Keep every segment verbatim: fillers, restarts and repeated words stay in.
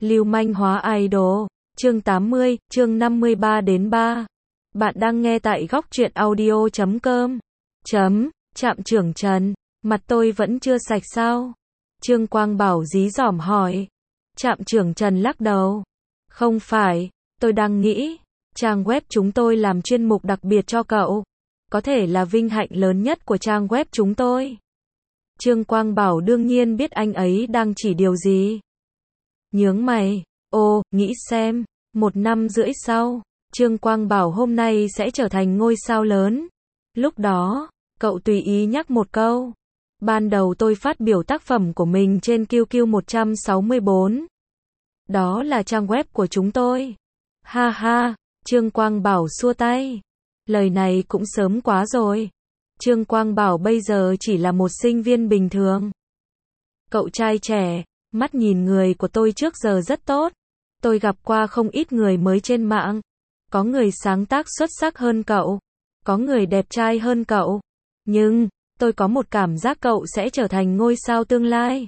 Lưu manh hóa idol. Chương tám mươi, chương năm mươi ba đến ba. Bạn đang nghe tại góc truyện audio chấm com. Chấm, Trạm trưởng Trần, mặt tôi vẫn chưa sạch sao? Trương Quang Bảo dí dỏm hỏi. Trạm trưởng Trần lắc đầu. Không phải, tôi đang nghĩ, trang web chúng tôi làm chuyên mục đặc biệt cho cậu. Có thể là vinh hạnh lớn nhất của trang web chúng tôi. Trương Quang Bảo đương nhiên biết anh ấy đang chỉ điều gì. Nhướng mày, ô, nghĩ xem, một năm rưỡi sau, Trương Quang Bảo hôm nay sẽ trở thành ngôi sao lớn. Lúc đó, cậu tùy ý nhắc một câu. Ban đầu tôi phát biểu tác phẩm của mình trên Q Q một trăm sáu mươi bốn. Đó là trang web của chúng tôi. Ha ha, Trương Quang Bảo xua tay. Lời này cũng sớm quá rồi. Trương Quang Bảo bây giờ chỉ là một sinh viên bình thường. Cậu trai trẻ, mắt nhìn người của tôi trước giờ rất tốt. Tôi gặp qua không ít người mới trên mạng. Có người sáng tác xuất sắc hơn cậu. Có người đẹp trai hơn cậu. Nhưng, tôi có một cảm giác cậu sẽ trở thành ngôi sao tương lai.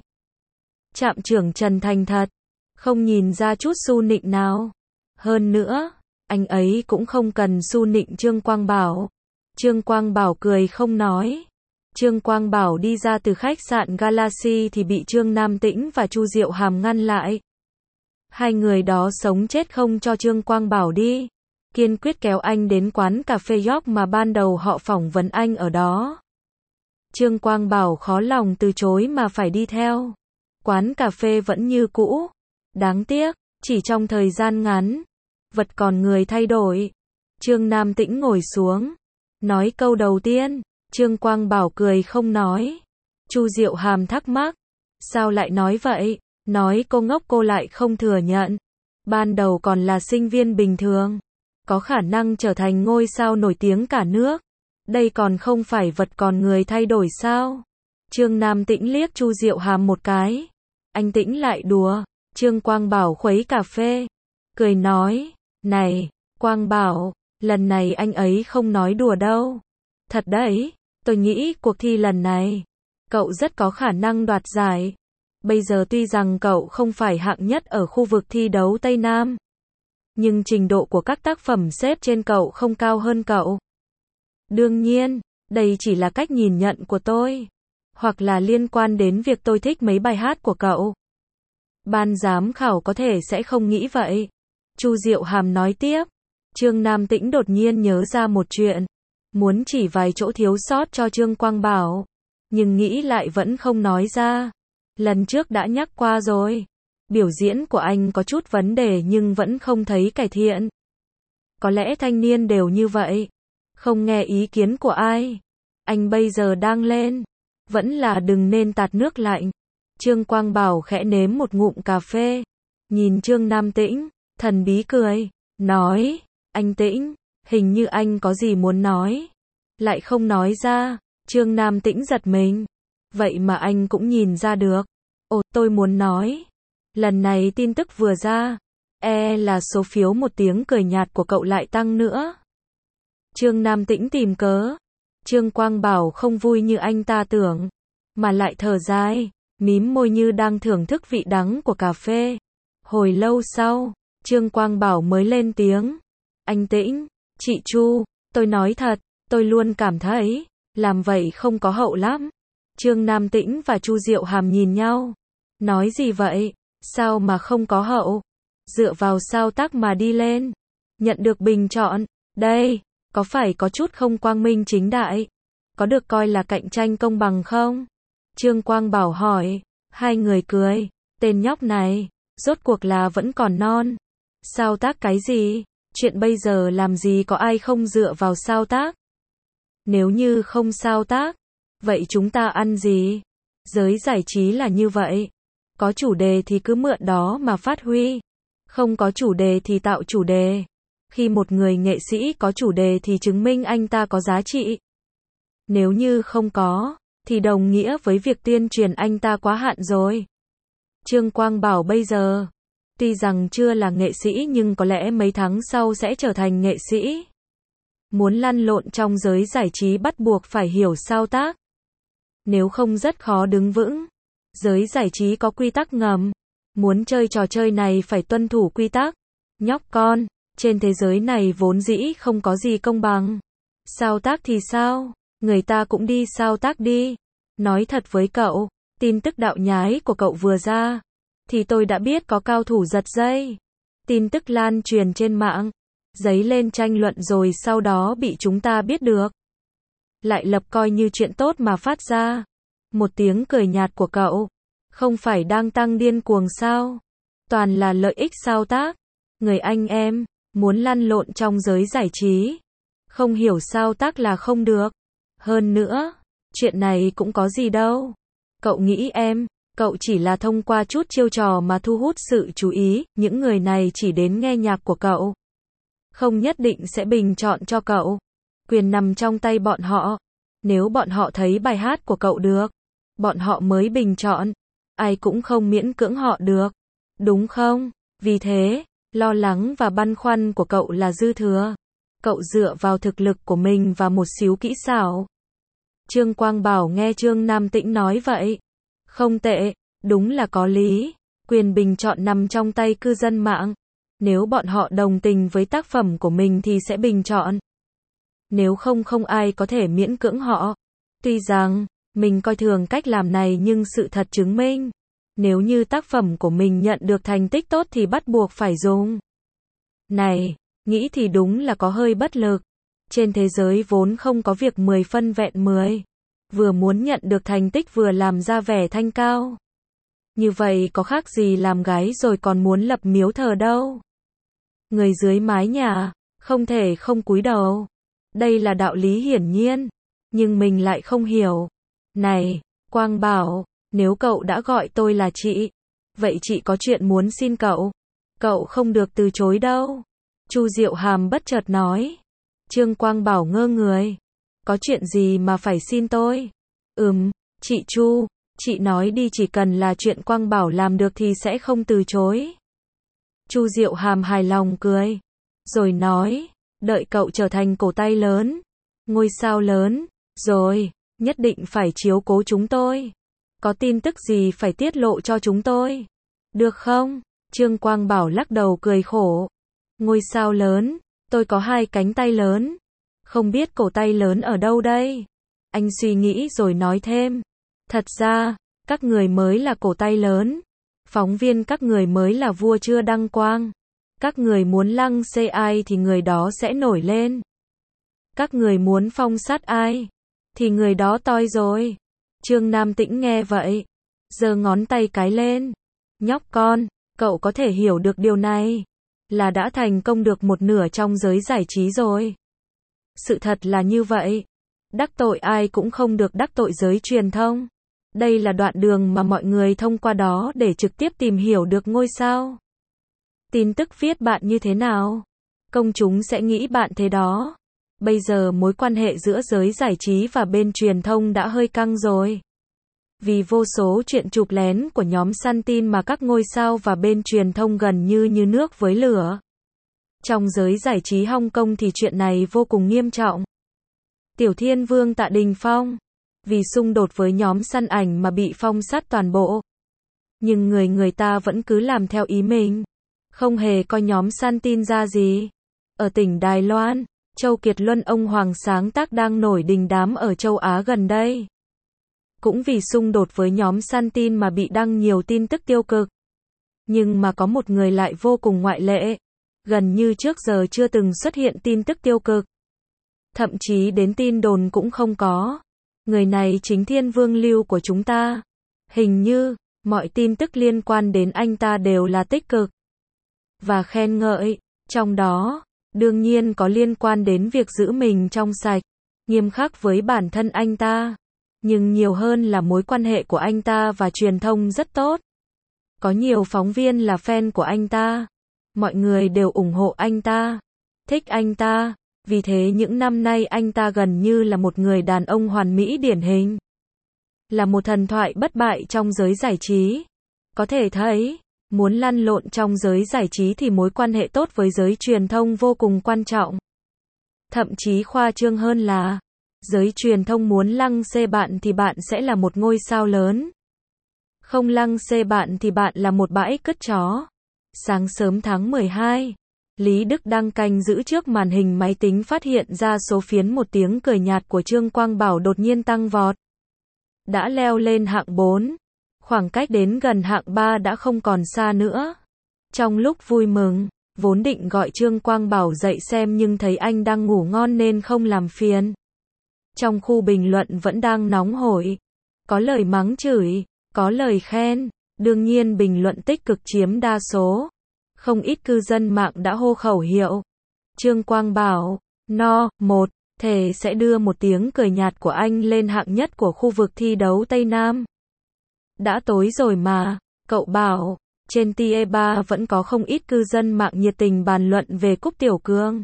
Trạm trưởng Trần thành thật. Không nhìn ra chút xu nịnh nào. Hơn nữa, anh ấy cũng không cần xu nịnh Trương Quang Bảo. Trương Quang Bảo cười không nói. Trương Quang Bảo đi ra từ khách sạn Galaxy thì bị Trương Nam Tĩnh và Chu Diệu Hàm ngăn lại. Hai người đó sống chết không cho Trương Quang Bảo đi. Kiên quyết kéo anh đến quán cà phê York mà ban đầu họ phỏng vấn anh ở đó. Trương Quang Bảo khó lòng từ chối mà phải đi theo. Quán cà phê vẫn như cũ. Đáng tiếc, chỉ trong thời gian ngắn, vật còn người thay đổi. Trương Nam Tĩnh ngồi xuống. Nói câu đầu tiên, Trương Quang Bảo cười không nói. Chu Diệu Hàm thắc mắc. Sao lại nói vậy? Nói cô ngốc cô lại không thừa nhận. Ban đầu còn là sinh viên bình thường. Có khả năng trở thành ngôi sao nổi tiếng cả nước. Đây còn không phải vật còn người thay đổi sao? Trương Nam Tĩnh liếc Chu Diệu Hàm một cái. Anh Tĩnh lại đùa. Trương Quang Bảo khuấy cà phê. Cười nói. Này, Quang Bảo, lần này anh ấy không nói đùa đâu. Thật đấy, tôi nghĩ cuộc thi lần này, cậu rất có khả năng đoạt giải. Bây giờ tuy rằng cậu không phải hạng nhất ở khu vực thi đấu Tây Nam, nhưng trình độ của các tác phẩm xếp trên cậu không cao hơn cậu. Đương nhiên, đây chỉ là cách nhìn nhận của tôi. Hoặc là liên quan đến việc tôi thích mấy bài hát của cậu. Ban giám khảo có thể sẽ không nghĩ vậy. Chu Diệu Hàm nói tiếp. Trương Nam Tĩnh đột nhiên nhớ ra một chuyện. Muốn chỉ vài chỗ thiếu sót cho Trương Quang Bảo. Nhưng nghĩ lại vẫn không nói ra. Lần trước đã nhắc qua rồi. Biểu diễn của anh có chút vấn đề nhưng vẫn không thấy cải thiện. Có lẽ thanh niên đều như vậy. Không nghe ý kiến của ai. Anh bây giờ đang lên. Vẫn là đừng nên tạt nước lạnh. Trương Quang Bảo khẽ nếm một ngụm cà phê. Nhìn Trương Nam Tĩnh, thần bí cười. Nói, anh Tĩnh, hình như anh có gì muốn nói. Lại không nói ra. Trương Nam Tĩnh giật mình. Vậy mà anh cũng nhìn ra được. Ồ, tôi muốn nói. Lần này tin tức vừa ra. E là số phiếu một tiếng cười nhạt của cậu lại tăng nữa. Trương Nam Tĩnh tìm cớ. Trương Quang Bảo không vui như anh ta tưởng. Mà lại thở dài. Mím môi như đang thưởng thức vị đắng của cà phê. Hồi lâu sau, Trương Quang Bảo mới lên tiếng. Anh Tĩnh, chị Chu, tôi nói thật, tôi luôn cảm thấy, làm vậy không có hậu lắm. Trương Nam Tĩnh và Chu Diệu Hàm nhìn nhau. Nói gì vậy? Sao mà không có hậu? Dựa vào sao tác mà đi lên. Nhận được bình chọn. Đây, có phải có chút không quang minh chính đại? Có được coi là cạnh tranh công bằng không? Trương Quang Bảo hỏi. Hai người cười. Tên nhóc này, rốt cuộc là vẫn còn non. Sao tác cái gì? Chuyện bây giờ làm gì có ai không dựa vào sao tác? Nếu như không sao tác, vậy chúng ta ăn gì? Giới giải trí là như vậy. Có chủ đề thì cứ mượn đó mà phát huy. Không có chủ đề thì tạo chủ đề. Khi một người nghệ sĩ có chủ đề thì chứng minh anh ta có giá trị. Nếu như không có, thì đồng nghĩa với việc tuyên truyền anh ta quá hạn rồi. Trương Quang Bảo bây giờ, tuy rằng chưa là nghệ sĩ nhưng có lẽ mấy tháng sau sẽ trở thành nghệ sĩ. Muốn lăn lộn trong giới giải trí bắt buộc phải hiểu sao tác. Nếu không rất khó đứng vững. Giới giải trí có quy tắc ngầm. Muốn chơi trò chơi này phải tuân thủ quy tắc. Nhóc con, trên thế giới này vốn dĩ không có gì công bằng. Sao tác thì sao? Người ta cũng đi sao tác đi. Nói thật với cậu, tin tức đạo nhái của cậu vừa ra, thì tôi đã biết có cao thủ giật dây. Tin tức lan truyền trên mạng, dấy lên tranh luận rồi sau đó bị chúng ta biết được. Lại lập coi như chuyện tốt mà phát ra. Một tiếng cười nhạt của cậu. Không phải đang tăng điên cuồng sao? Toàn là lợi ích sao tác. Người anh em, muốn lăn lộn trong giới giải trí. Không hiểu sao tác là không được. Hơn nữa, chuyện này cũng có gì đâu. Cậu nghĩ em, cậu chỉ là thông qua chút chiêu trò mà thu hút sự chú ý, những người này chỉ đến nghe nhạc của cậu. Không nhất định sẽ bình chọn cho cậu. Quyền nằm trong tay bọn họ. Nếu bọn họ thấy bài hát của cậu được, bọn họ mới bình chọn. Ai cũng không miễn cưỡng họ được. Đúng không? Vì thế, lo lắng và băn khoăn của cậu là dư thừa. Cậu dựa vào thực lực của mình và một xíu kỹ xảo. Trương Quang Bảo nghe Trương Nam Tĩnh nói vậy. Không tệ, đúng là có lý. Quyền bình chọn nằm trong tay cư dân mạng. Nếu bọn họ đồng tình với tác phẩm của mình thì sẽ bình chọn. Nếu không không ai có thể miễn cưỡng họ. Tuy rằng, mình coi thường cách làm này nhưng sự thật chứng minh. Nếu như tác phẩm của mình nhận được thành tích tốt thì bắt buộc phải dùng. Này, nghĩ thì đúng là có hơi bất lực. Trên thế giới vốn không có việc mười phân vẹn mười. Vừa muốn nhận được thành tích vừa làm ra vẻ thanh cao. Như vậy có khác gì làm gái rồi còn muốn lập miếu thờ đâu. Người dưới mái nhà, không thể không cúi đầu. Đây là đạo lý hiển nhiên. Nhưng mình lại không hiểu. Này, Quang Bảo, nếu cậu đã gọi tôi là chị, vậy chị có chuyện muốn xin cậu. Cậu không được từ chối đâu. Chu Diệu Hàm bất chợt nói. Trương Quang Bảo ngơ người. Có chuyện gì mà phải xin tôi? Ừm, chị Chu, chị nói đi, chỉ cần là chuyện Quang Bảo làm được thì sẽ không từ chối. Chu Diệu Hàm hài lòng cười. Rồi nói, đợi cậu trở thành cổ tay lớn, ngôi sao lớn, rồi, nhất định phải chiếu cố chúng tôi. Có tin tức gì phải tiết lộ cho chúng tôi. Được không? Trương Quang Bảo lắc đầu cười khổ. Ngôi sao lớn, tôi có hai cánh tay lớn. Không biết cổ tay lớn ở đâu đây? Anh suy nghĩ rồi nói thêm. Thật ra, các người mới là cổ tay lớn. Phóng viên các người mới là vua chưa đăng quang. Các người muốn lăng xê ai thì người đó sẽ nổi lên. Các người muốn phong sát ai thì người đó toi rồi. Trương Nam Tĩnh nghe vậy, giơ ngón tay cái lên. Nhóc con, cậu có thể hiểu được điều này, là đã thành công được một nửa trong giới giải trí rồi. Sự thật là như vậy. Đắc tội ai cũng không được đắc tội giới truyền thông. Đây là đoạn đường mà mọi người thông qua đó để trực tiếp tìm hiểu được ngôi sao. Tin tức viết bạn như thế nào? Công chúng sẽ nghĩ bạn thế đó. Bây giờ mối quan hệ giữa giới giải trí và bên truyền thông đã hơi căng rồi. Vì vô số chuyện chụp lén của nhóm săn tin mà các ngôi sao và bên truyền thông gần như như nước với lửa. Trong giới giải trí Hong Kong thì chuyện này vô cùng nghiêm trọng. Tiểu Thiên Vương Tạ Đình Phong, vì xung đột với nhóm săn ảnh mà bị phong sát toàn bộ. Nhưng người người ta vẫn cứ làm theo ý mình. Không hề coi nhóm săn tin ra gì. Ở tỉnh Đài Loan, Châu Kiệt Luân ông Hoàng sáng tác đang nổi đình đám ở châu Á gần đây. Cũng vì xung đột với nhóm săn tin mà bị đăng nhiều tin tức tiêu cực. Nhưng mà có một người lại vô cùng ngoại lệ. Gần như trước giờ chưa từng xuất hiện tin tức tiêu cực. Thậm chí đến tin đồn cũng không có. Người này chính Thiên Vương Lưu của chúng ta. Hình như, mọi tin tức liên quan đến anh ta đều là tích cực và khen ngợi. Trong đó, đương nhiên có liên quan đến việc giữ mình trong sạch, nghiêm khắc với bản thân anh ta. Nhưng nhiều hơn là mối quan hệ của anh ta và truyền thông rất tốt. Có nhiều phóng viên là fan của anh ta. Mọi người đều ủng hộ anh ta, thích anh ta. Vì thế những năm nay anh ta gần như là một người đàn ông hoàn mỹ điển hình. Là một thần thoại bất bại trong giới giải trí. Có thể thấy, muốn lăn lộn trong giới giải trí thì mối quan hệ tốt với giới truyền thông vô cùng quan trọng. Thậm chí khoa trương hơn là, giới truyền thông muốn lăng xê bạn thì bạn sẽ là một ngôi sao lớn. Không lăng xê bạn thì bạn là một bãi cất chó. Sáng sớm tháng mười hai, Lý Đức đang canh giữ trước màn hình máy tính phát hiện ra số phiến một tiếng cười nhạt của Trương Quang Bảo đột nhiên tăng vọt. Đã leo lên hạng bốn. Khoảng cách đến gần hạng ba đã không còn xa nữa. Trong lúc vui mừng, vốn định gọi Trương Quang Bảo dậy xem nhưng thấy anh đang ngủ ngon nên không làm phiền. Trong khu bình luận vẫn đang nóng hổi. Có lời mắng chửi, có lời khen. Đương nhiên bình luận tích cực chiếm đa số. Không ít cư dân mạng đã hô khẩu hiệu. Trương Quang Bảo, no, một, thề sẽ đưa một tiếng cười nhạt của anh lên hạng nhất của khu vực thi đấu Tây Nam. Đã tối rồi mà, cậu bảo. Trên T E ba vẫn có không ít cư dân mạng nhiệt tình bàn luận về Cúc Tiểu Cương.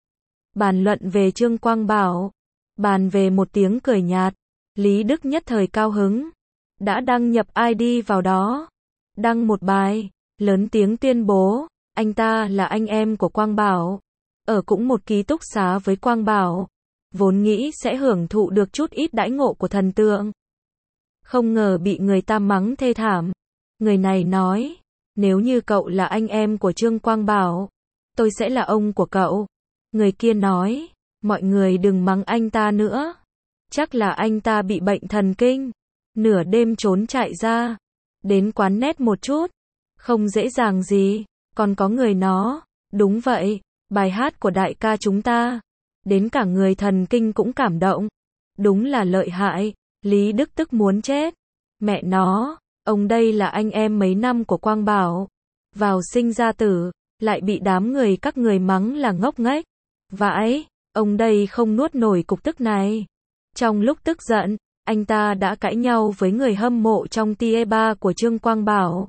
Bàn luận về Trương Quang Bảo. Bàn về một tiếng cười nhạt. Lý Đức nhất thời cao hứng. Đã đăng nhập i đê vào đó. Đăng một bài. Lớn tiếng tuyên bố. Anh ta là anh em của Quang Bảo. Ở cũng một ký túc xá với Quang Bảo. Vốn nghĩ sẽ hưởng thụ được chút ít đãi ngộ của thần tượng. Không ngờ bị người ta mắng thê thảm. Người này nói. Nếu như cậu là anh em của Trương Quang Bảo, tôi sẽ là ông của cậu. Người kia nói, mọi người đừng mắng anh ta nữa. Chắc là anh ta bị bệnh thần kinh. Nửa đêm trốn chạy ra. Đến quán net một chút. Không dễ dàng gì. Còn có người nó. Đúng vậy, bài hát của đại ca chúng ta. Đến cả người thần kinh cũng cảm động. Đúng là lợi hại. Lý Đức tức muốn chết. Mẹ nó. Ông đây là anh em mấy năm của Quang Bảo. Vào sinh ra tử, lại bị đám người các người mắng là ngốc nghếch. Vãi, ông đây không nuốt nổi cục tức này. Trong lúc tức giận, anh ta đã cãi nhau với người hâm mộ trong T E ba của Trương Quang Bảo.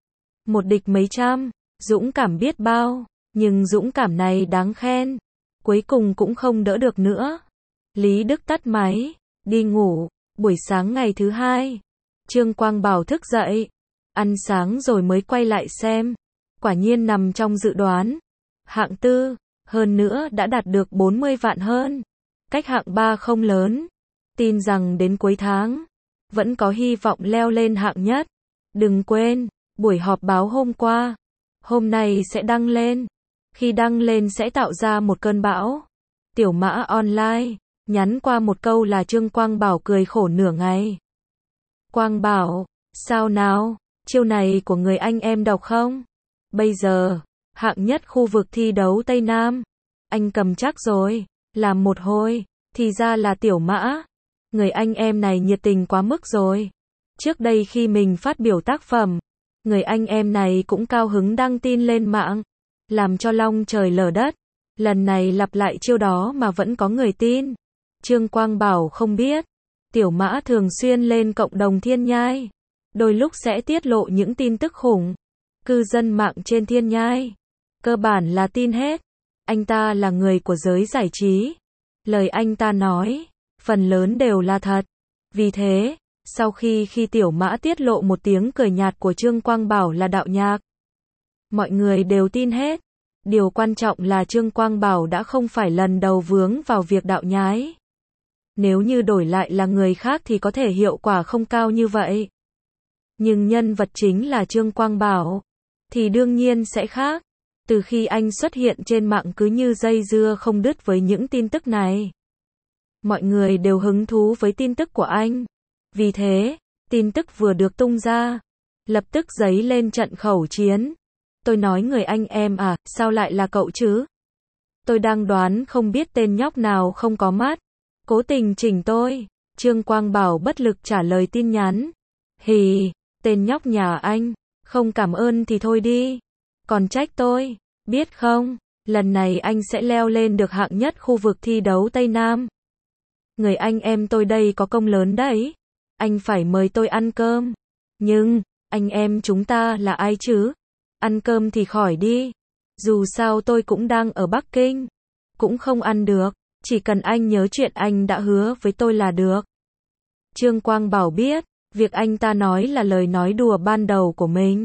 Một địch mấy trăm, dũng cảm biết bao, nhưng dũng cảm này đáng khen. Cuối cùng cũng không đỡ được nữa. Lý Đức tắt máy, đi ngủ, buổi sáng ngày thứ hai. Trương Quang Bảo thức dậy, ăn sáng rồi mới quay lại xem. Quả nhiên nằm trong dự đoán. Hạng tư, hơn nữa đã đạt được bốn mươi vạn hơn. Cách hạng ba không lớn. Tin rằng đến cuối tháng, vẫn có hy vọng leo lên hạng nhất. Đừng quên, buổi họp báo hôm qua, hôm nay sẽ đăng lên. Khi đăng lên sẽ tạo ra một cơn bão. Tiểu Mã Online, nhắn qua một câu là Trương Quang Bảo cười khổ nửa ngày. Quang Bảo, sao nào, chiêu này của người anh em đọc không? Bây giờ, hạng nhất khu vực thi đấu Tây Nam. Anh cầm chắc rồi, làm một hồi, thì ra là Tiểu Mã. Người anh em này nhiệt tình quá mức rồi. Trước đây khi mình phát biểu tác phẩm, người anh em này cũng cao hứng đăng tin lên mạng. Làm cho long trời lở đất. Lần này lặp lại chiêu đó mà vẫn có người tin. Trương Quang Bảo không biết. Tiểu Mã thường xuyên lên cộng đồng Thiên Nhai. Đôi lúc sẽ tiết lộ những tin tức khủng. Cư dân mạng trên Thiên Nhai. Cơ bản là tin hết. Anh ta là người của giới giải trí. Lời anh ta nói, phần lớn đều là thật. Vì thế, sau khi khi Tiểu Mã tiết lộ một tiếng cười nhạt của Trương Quang Bảo là đạo nhạc, mọi người đều tin hết. Điều quan trọng là Trương Quang Bảo đã không phải lần đầu vướng vào việc đạo nhái. Nếu như đổi lại là người khác thì có thể hiệu quả không cao như vậy. Nhưng nhân vật chính là Trương Quang Bảo, thì đương nhiên sẽ khác. Từ khi anh xuất hiện trên mạng cứ như dây dưa không đứt với những tin tức này. Mọi người đều hứng thú với tin tức của anh. Vì thế, tin tức vừa được tung ra, lập tức dấy lên trận khẩu chiến. Tôi nói người anh em à, sao lại là cậu chứ? Tôi đang đoán không biết tên nhóc nào không có mắt. Cố tình chỉnh tôi. Trương Quang Bảo bất lực trả lời tin nhắn. Hì, tên nhóc nhà anh, không cảm ơn thì thôi đi. Còn trách tôi, biết không, lần này anh sẽ leo lên được hạng nhất khu vực thi đấu Tây Nam. Người anh em tôi đây có công lớn đấy. Anh phải mời tôi ăn cơm. Nhưng, anh em chúng ta là ai chứ? Ăn cơm thì khỏi đi. Dù sao tôi cũng đang ở Bắc Kinh. Cũng không ăn được. Chỉ cần anh nhớ chuyện anh đã hứa với tôi là được. Trương Quang Bảo biết, việc anh ta nói là lời nói đùa ban đầu của mình.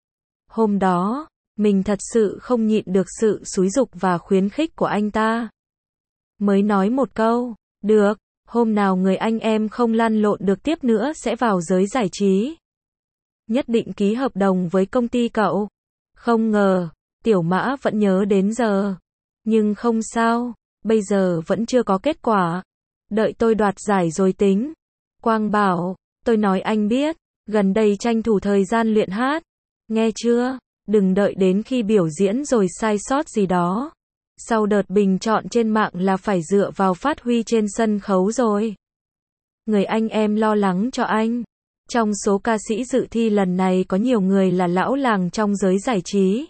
Hôm đó, mình thật sự không nhịn được sự xúi giục và khuyến khích của anh ta. Mới nói một câu, được, hôm nào người anh em không lăn lộn được tiếp nữa sẽ vào giới giải trí. nhất định ký hợp đồng với công ty cậu. Không ngờ, Tiểu Mã vẫn nhớ đến giờ. Nhưng không sao, bây giờ vẫn chưa có kết quả. Đợi tôi đoạt giải rồi tính. Quang bảo, tôi nói anh biết, gần đây tranh thủ thời gian luyện hát. Nghe chưa? Đừng đợi đến khi biểu diễn rồi sai sót gì đó. Sau đợt bình chọn trên mạng là phải dựa vào phát huy trên sân khấu rồi. Người anh em lo lắng cho anh. Trong số ca sĩ dự thi lần này có nhiều người là lão làng trong giới giải trí.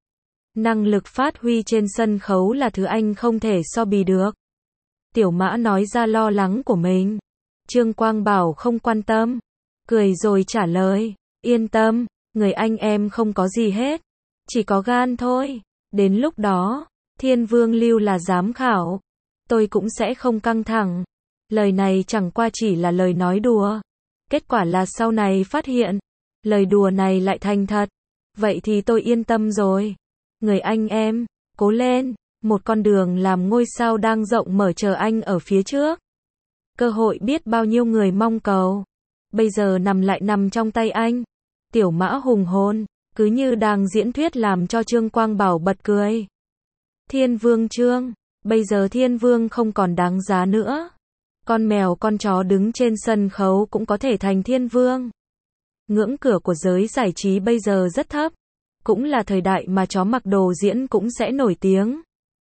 Năng lực phát huy trên sân khấu là thứ anh không thể so bì được. Tiểu Mã nói ra lo lắng của mình. Trương Quang Bảo không quan tâm. Cười rồi trả lời. Yên tâm, người anh em không có gì hết. Chỉ có gan thôi. Đến lúc đó, Thiên Vương Lưu là giám khảo. Tôi cũng sẽ không căng thẳng. Lời này chẳng qua chỉ là lời nói đùa. Kết quả là sau này phát hiện, lời đùa này lại thành thật. Vậy thì tôi yên tâm rồi. Người anh em, cố lên. Một con đường làm ngôi sao đang rộng mở chờ anh ở phía trước. Cơ hội biết bao nhiêu người mong cầu. Bây giờ nằm lại nằm trong tay anh. Tiểu Mã hùng hồn, cứ như đang diễn thuyết làm cho Trương Quang Bảo bật cười. Thiên Vương Trương, bây giờ Thiên Vương không còn đáng giá nữa. Con mèo con chó đứng trên sân khấu cũng có thể thành Thiên Vương. Ngưỡng cửa của giới giải trí bây giờ rất thấp. Cũng là thời đại mà chó mặc đồ diễn cũng sẽ nổi tiếng.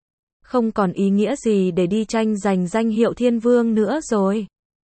Không còn ý nghĩa gì để đi tranh giành danh hiệu Thiên Vương nữa rồi.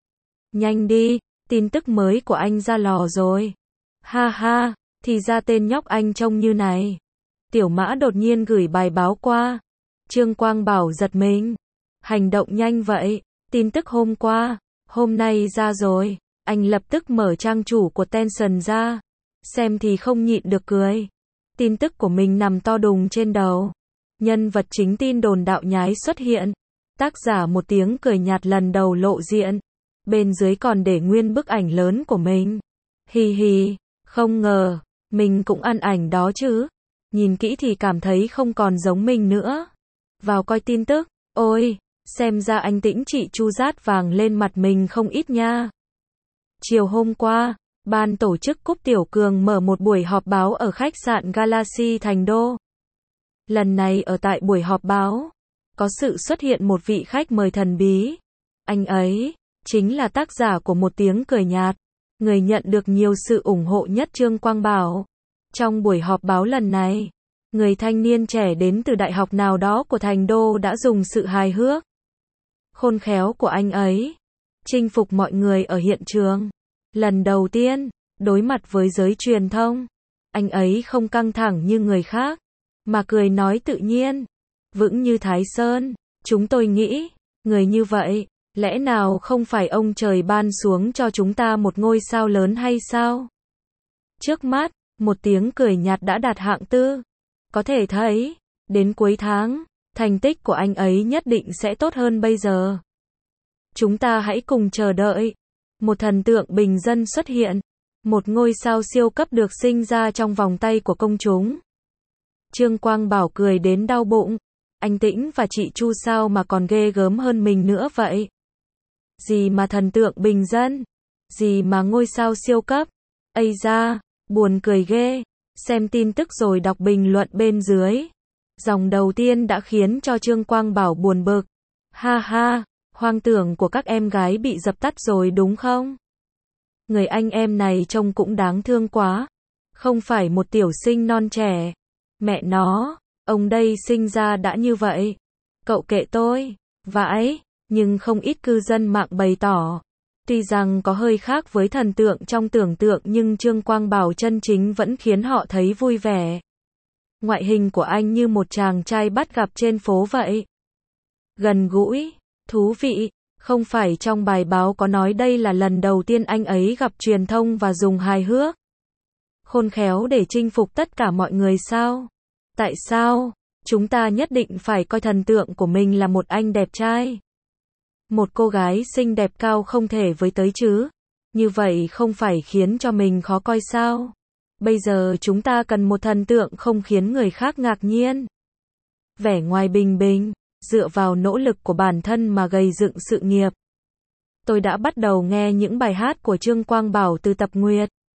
Nhanh đi, tin tức mới của anh ra lò rồi. Ha ha, thì ra tên nhóc anh trông như này. Tiểu Mã đột nhiên gửi bài báo qua. Trương Quang Bảo giật mình. Hành động nhanh vậy, tin tức hôm qua, hôm nay ra rồi. Anh lập tức mở trang chủ của Tension ra. Xem thì không nhịn được cười. Tin tức của mình nằm to đùng trên đầu. Nhân vật chính tin đồn đạo nhái xuất hiện. Tác giả một tiếng cười nhạt lần đầu lộ diện. Bên dưới còn để nguyên bức ảnh lớn của mình. Hi hi, không ngờ, mình cũng ăn ảnh đó chứ. Nhìn kỹ thì cảm thấy không còn giống mình nữa. Vào coi tin tức, ôi, xem ra anh Tĩnh chị Chu rát vàng lên mặt mình không ít nha. Chiều hôm qua, ban tổ chức Cúp Tiểu Cường mở một buổi họp báo ở khách sạn Galaxy Thành Đô. Lần này ở tại buổi họp báo, có sự xuất hiện một vị khách mời thần bí. Anh ấy, chính là tác giả của Một Tiếng Cười Nhạt, người nhận được nhiều sự ủng hộ nhất Trương Quang Bảo. Trong buổi họp báo lần này, người thanh niên trẻ đến từ đại học nào đó của Thành Đô đã dùng sự hài hước, khôn khéo của anh ấy, chinh phục mọi người ở hiện trường. Lần đầu tiên, đối mặt với giới truyền thông, anh ấy không căng thẳng như người khác, mà cười nói tự nhiên, vững như Thái Sơn. Chúng tôi nghĩ, người như vậy, lẽ nào không phải ông trời ban xuống cho chúng ta một ngôi sao lớn hay sao? Trước mắt, Một Tiếng Cười Nhạt đã đạt hạng tư. Có thể thấy, đến cuối tháng, thành tích của anh ấy nhất định sẽ tốt hơn bây giờ. Chúng ta hãy cùng chờ đợi. Một thần tượng bình dân xuất hiện. Một ngôi sao siêu cấp được sinh ra trong vòng tay của công chúng. Trương Quang Bảo cười đến đau bụng. Anh Tĩnh và chị Chu sao mà còn ghê gớm hơn mình nữa vậy? Gì mà thần tượng bình dân? Gì mà ngôi sao siêu cấp? Ây da, buồn cười ghê. Xem tin tức rồi đọc bình luận bên dưới. Dòng đầu tiên đã khiến cho Trương Quang Bảo buồn bực. Ha ha, hoang tưởng của các em gái bị dập tắt rồi đúng không? Người anh em này trông cũng đáng thương quá. Không phải một tiểu sinh non trẻ. Mẹ nó, ông đây sinh ra đã như vậy. Cậu kệ tôi. Vãi, nhưng không ít cư dân mạng bày tỏ. Tuy rằng có hơi khác với thần tượng trong tưởng tượng nhưng Trương Quang Bảo chân chính vẫn khiến họ thấy vui vẻ. Ngoại hình của anh như một chàng trai bắt gặp trên phố vậy. Gần gũi, thú vị. Không phải trong bài báo có nói đây là lần đầu tiên anh ấy gặp truyền thông và dùng hài hước, khôn khéo để chinh phục tất cả mọi người sao? Tại sao chúng ta nhất định phải coi thần tượng của mình là một anh đẹp trai? Một cô gái xinh đẹp cao không thể với tới chứ? Như vậy không phải khiến cho mình khó coi sao? Bây giờ chúng ta cần một thần tượng không khiến người khác ngạc nhiên. Vẻ ngoài bình bình, dựa vào nỗ lực của bản thân mà gây dựng sự nghiệp. Tôi đã bắt đầu nghe những bài hát của Trương Quang Bảo từ tập Nguyệt.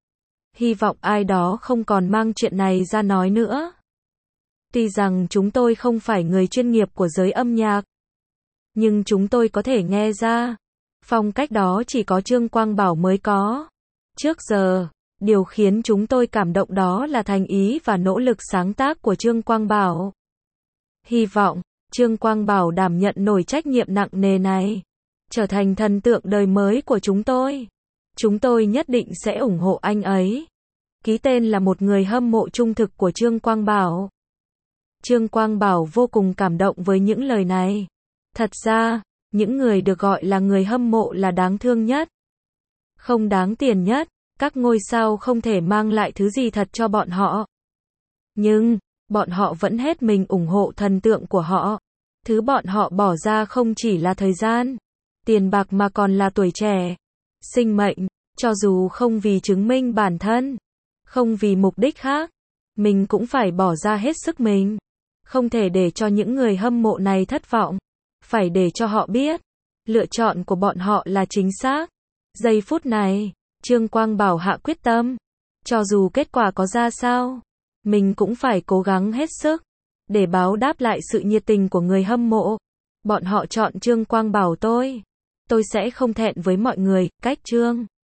Hy vọng ai đó không còn mang chuyện này ra nói nữa. Tuy rằng chúng tôi không phải người chuyên nghiệp của giới âm nhạc, nhưng chúng tôi có thể nghe ra. Phong cách đó chỉ có Trương Quang Bảo mới có. Trước giờ, điều khiến chúng tôi cảm động đó là thành ý và nỗ lực sáng tác của Trương Quang Bảo. Hy vọng, Trương Quang Bảo đảm nhận nổi trách nhiệm nặng nề này, trở thành thần tượng đời mới của chúng tôi. Chúng tôi nhất định sẽ ủng hộ anh ấy. Ký tên là một người hâm mộ trung thực của Trương Quang Bảo. Trương Quang Bảo vô cùng cảm động với những lời này. Thật ra, những người được gọi là người hâm mộ là đáng thương nhất, không đáng tiền nhất. Các ngôi sao không thể mang lại thứ gì thật cho bọn họ, nhưng bọn họ vẫn hết mình ủng hộ thần tượng của họ. Thứ bọn họ bỏ ra không chỉ là thời gian, tiền bạc mà còn là tuổi trẻ, sinh mệnh. Cho dù không vì chứng minh bản thân, không vì mục đích khác, mình cũng phải bỏ ra hết sức mình. Không thể để cho những người hâm mộ này thất vọng. Phải để cho họ biết, lựa chọn của bọn họ là chính xác. Giây phút này, Trương Quang Bảo hạ quyết tâm. Cho dù kết quả có ra sao, mình cũng phải cố gắng hết sức, để báo đáp lại sự nhiệt tình của người hâm mộ. Bọn họ chọn Trương Quang Bảo tôi. Tôi sẽ không thẹn với mọi người, cách Trương.